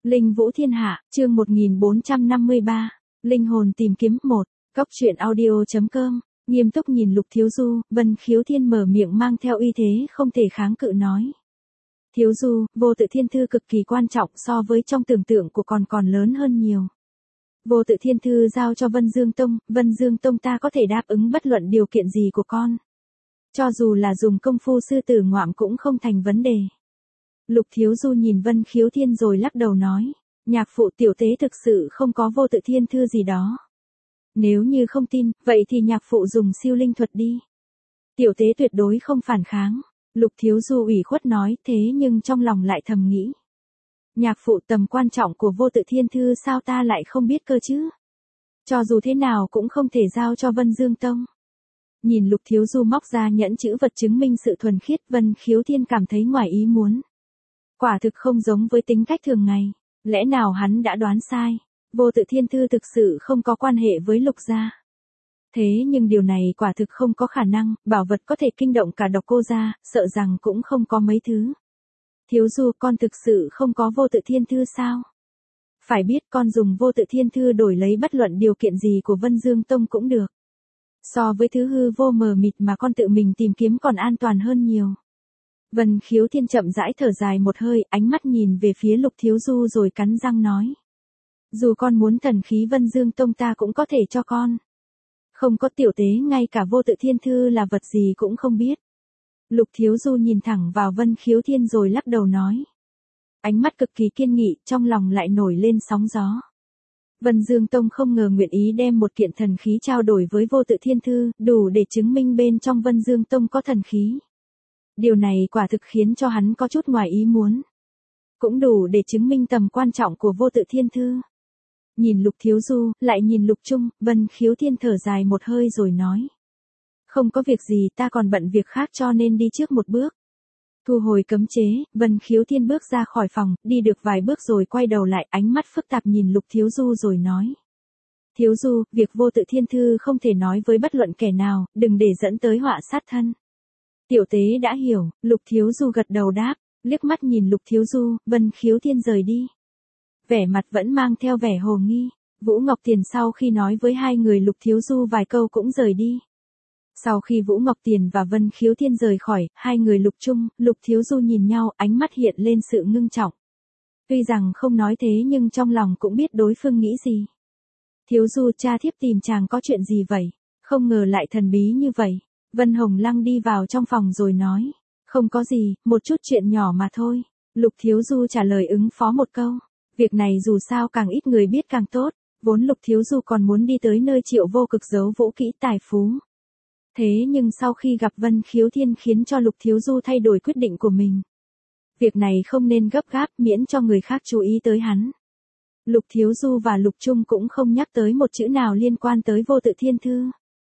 Linh Vũ Thiên Hạ, chương 1453. Linh hồn tìm kiếm 1. Cốc truyện audio.com. Nghiêm túc nhìn Lục Thiếu Du, Vân Khiếu Thiên mở miệng mang theo uy thế không thể kháng cự nói. Thiếu Du, vô tự thiên thư cực kỳ quan trọng so với trong tưởng tượng của còn lớn hơn nhiều. Vô tự thiên thư giao cho Vân Dương Tông ta có thể đáp ứng bất luận điều kiện gì của con. Cho dù là dùng công phu sư tử ngoạm cũng không thành vấn đề. Lục Thiếu Du nhìn Vân Khiếu Thiên rồi lắc đầu nói, nhạc phụ tiểu tế thực sự không có vô tự thiên thư gì đó. Nếu như không tin, vậy thì nhạc phụ dùng siêu linh thuật đi. Tiểu tế tuyệt đối không phản kháng. Lục Thiếu Du ủy khuất nói thế nhưng trong lòng lại thầm nghĩ. Nhạc phụ tầm quan trọng của vô tự thiên thư sao ta lại không biết cơ chứ? Cho dù thế nào cũng không thể giao cho Vân Dương Tông. Nhìn Lục Thiếu Du móc ra nhẫn chữ vật chứng minh sự thuần khiết, Vân Khiếu Thiên cảm thấy ngoài ý muốn. Quả thực không giống với tính cách thường ngày, lẽ nào hắn đã đoán sai, vô tự thiên thư thực sự không có quan hệ với Lục gia. Thế nhưng điều này quả thực không có khả năng, bảo vật có thể kinh động cả Độc Cô gia, sợ rằng cũng không có mấy thứ. Thiếu Du, con thực sự không có vô tự thiên thư sao? Phải biết con dùng vô tự thiên thư đổi lấy bất luận điều kiện gì của Vân Dương Tông cũng được. So với thứ hư vô mờ mịt mà con tự mình tìm kiếm còn an toàn hơn nhiều. Vân Khiếu Thiên chậm rãi thở dài một hơi, ánh mắt nhìn về phía Lục Thiếu Du rồi cắn răng nói. Dù con muốn thần khí Vân Dương Tông ta cũng có thể cho con. Không có tiểu tế ngay cả vô tự thiên thư là vật gì cũng không biết. Lục Thiếu Du nhìn thẳng vào Vân Khiếu Thiên rồi lắc đầu nói. Ánh mắt cực kỳ kiên nghị, trong lòng lại nổi lên sóng gió. Vân Dương Tông không ngờ nguyện ý đem một kiện thần khí trao đổi với vô tự thiên thư, đủ để chứng minh bên trong Vân Dương Tông có thần khí. Điều này quả thực khiến cho hắn có chút ngoài ý muốn. Cũng đủ để chứng minh tầm quan trọng của vô tự thiên thư. Nhìn Lục Thiếu Du, lại nhìn Lục Trung, Vân Khiếu Thiên thở dài một hơi rồi nói. Không có việc gì, ta còn bận việc khác cho nên đi trước một bước. Thu hồi cấm chế, Vân Khiếu Thiên bước ra khỏi phòng, đi được vài bước rồi quay đầu lại, ánh mắt phức tạp nhìn Lục Thiếu Du rồi nói. Thiếu Du, việc vô tự thiên thư không thể nói với bất luận kẻ nào, đừng để dẫn tới họa sát thân. Tiểu tế đã hiểu, Lục Thiếu Du gật đầu đáp, liếc mắt nhìn Lục Thiếu Du, Vân Khiếu Thiên rời đi. Vẻ mặt vẫn mang theo vẻ hồ nghi, Vũ Ngọc Tiền sau khi nói với hai người Lục Thiếu Du vài câu cũng rời đi. Sau khi Vũ Ngọc Tiền và Vân Khiếu Thiên rời khỏi, hai người Lục Trung, Lục Thiếu Du nhìn nhau, ánh mắt hiện lên sự ngưng trọng. Tuy rằng không nói thế nhưng trong lòng cũng biết đối phương nghĩ gì. Thiếu Du, cha thiếp tìm chàng có chuyện gì vậy? Không ngờ lại thần bí như vậy. Vân Hồng Lăng đi vào trong phòng rồi nói. Không có gì, một chút chuyện nhỏ mà thôi. Lục Thiếu Du trả lời ứng phó một câu. Việc này dù sao càng ít người biết càng tốt. Vốn Lục Thiếu Du còn muốn đi tới nơi Triệu Vô Cực giấu vũ kỹ tài phú. Thế nhưng sau khi gặp Vân Khiếu Thiên khiến cho Lục Thiếu Du thay đổi quyết định của mình. Việc này không nên gấp gáp miễn cho người khác chú ý tới hắn. Lục Thiếu Du và Lục Trung cũng không nhắc tới một chữ nào liên quan tới vô tự thiên thư.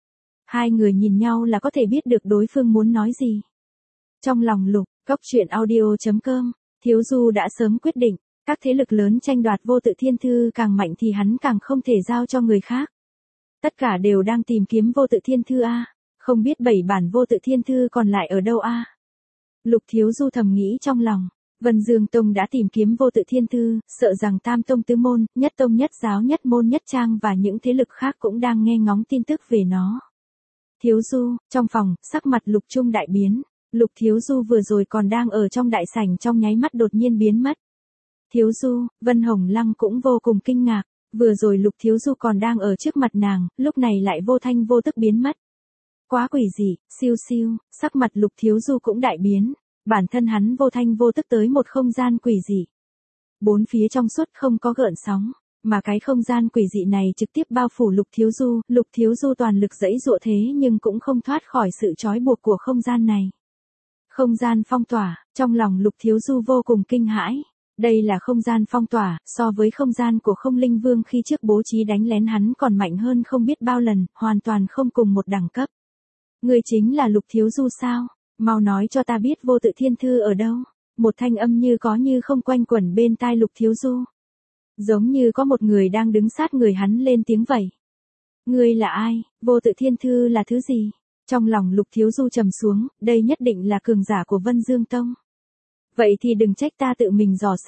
Hai người nhìn nhau là có thể biết được đối phương muốn nói gì. Trong lòng Lục, Cốc truyện audio.com, Thiếu Du đã sớm quyết định, các thế lực lớn tranh đoạt vô tự thiên thư càng mạnh thì hắn càng không thể giao cho người khác. Tất cả đều đang tìm kiếm vô tự thiên thư a, không biết 7 bản vô tự thiên thư còn lại ở đâu a. Lục Thiếu Du thầm nghĩ trong lòng, Vân Dương Tông đã tìm kiếm vô tự thiên thư, sợ rằng Tam Tông Tứ Môn, Nhất Tông Nhất Giáo Nhất Môn Nhất Trang và những thế lực khác cũng đang nghe ngóng tin tức về nó. Thiếu Du, trong phòng, sắc mặt Lục Trung đại biến, Lục Thiếu Du vừa rồi còn đang ở trong đại sảnh trong nháy mắt đột nhiên biến mất. Thiếu Du, Vân Hồng Lăng cũng vô cùng kinh ngạc, vừa rồi Lục Thiếu Du còn đang ở trước mặt nàng, lúc này lại vô thanh vô tức biến mất. Quá quỷ dị, siêu siêu, sắc mặt Lục Thiếu Du cũng đại biến, bản thân hắn vô thanh vô tức tới một không gian quỷ dị. Bốn phía trong suốt không có gợn sóng, mà cái không gian quỷ dị này trực tiếp bao phủ Lục Thiếu Du toàn lực giãy giụa thế nhưng cũng không thoát khỏi sự trói buộc của không gian này. Không gian phong tỏa, trong lòng Lục Thiếu Du vô cùng kinh hãi. Đây là không gian phong tỏa, so với không gian của Không Linh Vương khi trước bố trí đánh lén hắn còn mạnh hơn không biết bao lần, hoàn toàn không cùng một đẳng cấp. Người chính là Lục Thiếu Du sao? Mau nói cho ta biết vô tự thiên thư ở đâu? Một thanh âm như có như không quanh quẩn bên tai Lục Thiếu Du. Giống như có một người đang đứng sát người hắn lên tiếng vậy. Ngươi là ai? Vô tự thiên thư là thứ gì? Trong lòng Lục Thiếu Du trầm xuống, đây nhất định là cường giả của Vân Dương Tông. Vậy thì đừng trách ta tự mình dò xét,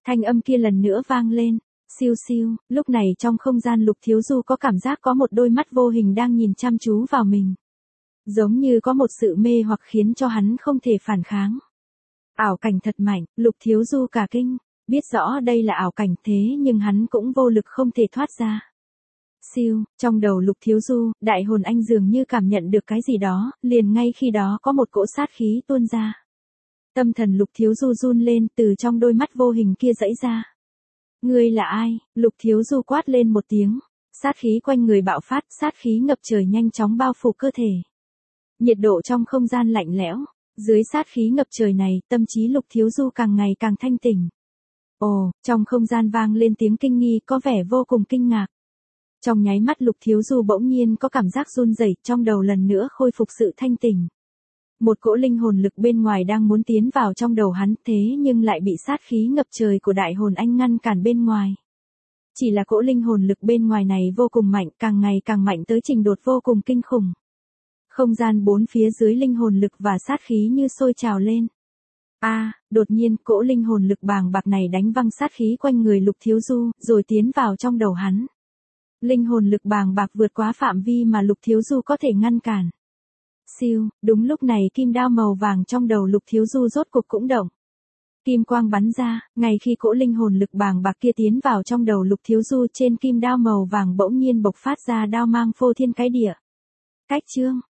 Thanh âm kia lần nữa vang lên. Siêu siêu, lúc này trong không gian Lục Thiếu Du có cảm giác có một đôi mắt vô hình đang nhìn chăm chú vào mình. Giống như có một sự mê hoặc khiến cho hắn không thể phản kháng. Ảo cảnh thật mạnh, Lục Thiếu Du cả kinh, biết rõ đây là ảo cảnh thế nhưng hắn cũng vô lực không thể thoát ra. Siêu, trong đầu Lục Thiếu Du, đại hồn anh dường như cảm nhận được cái gì đó, liền ngay khi đó có một cỗ sát khí tuôn ra. Tâm thần Lục Thiếu Du run lên từ trong đôi mắt vô hình kia dãy ra. Ngươi là ai? Lục Thiếu Du quát lên một tiếng. Sát khí quanh người bạo phát, sát khí ngập trời nhanh chóng bao phủ cơ thể. Nhiệt độ trong không gian lạnh lẽo. Dưới sát khí ngập trời này, tâm trí Lục Thiếu Du càng ngày càng thanh tỉnh. Ồ, trong không gian vang lên tiếng kinh nghi có vẻ vô cùng kinh ngạc. Trong nháy mắt Lục Thiếu Du bỗng nhiên có cảm giác run rẩy, trong đầu lần nữa khôi phục sự thanh tỉnh. Một cỗ linh hồn lực bên ngoài đang muốn tiến vào trong đầu hắn thế nhưng lại bị sát khí ngập trời của đại hồn anh ngăn cản bên ngoài. Chỉ là cỗ linh hồn lực bên ngoài này vô cùng mạnh, càng ngày càng mạnh tới trình độ vô cùng kinh khủng. Không gian bốn phía dưới linh hồn lực và sát khí như sôi trào lên. Đột nhiên cỗ linh hồn lực bàng bạc này đánh văng sát khí quanh người Lục Thiếu Du, rồi tiến vào trong đầu hắn. Linh hồn lực bàng bạc vượt quá phạm vi mà Lục Thiếu Du có thể ngăn cản. Siêu, đúng lúc này kim đao màu vàng trong đầu Lục Thiếu Du rốt cuộc cũng động. Kim quang bắn ra, ngay khi cỗ linh hồn lực bàng bạc kia tiến vào trong đầu Lục Thiếu Du trên kim đao màu vàng bỗng nhiên bộc phát ra đao mang phô thiên cái địa. Cách chương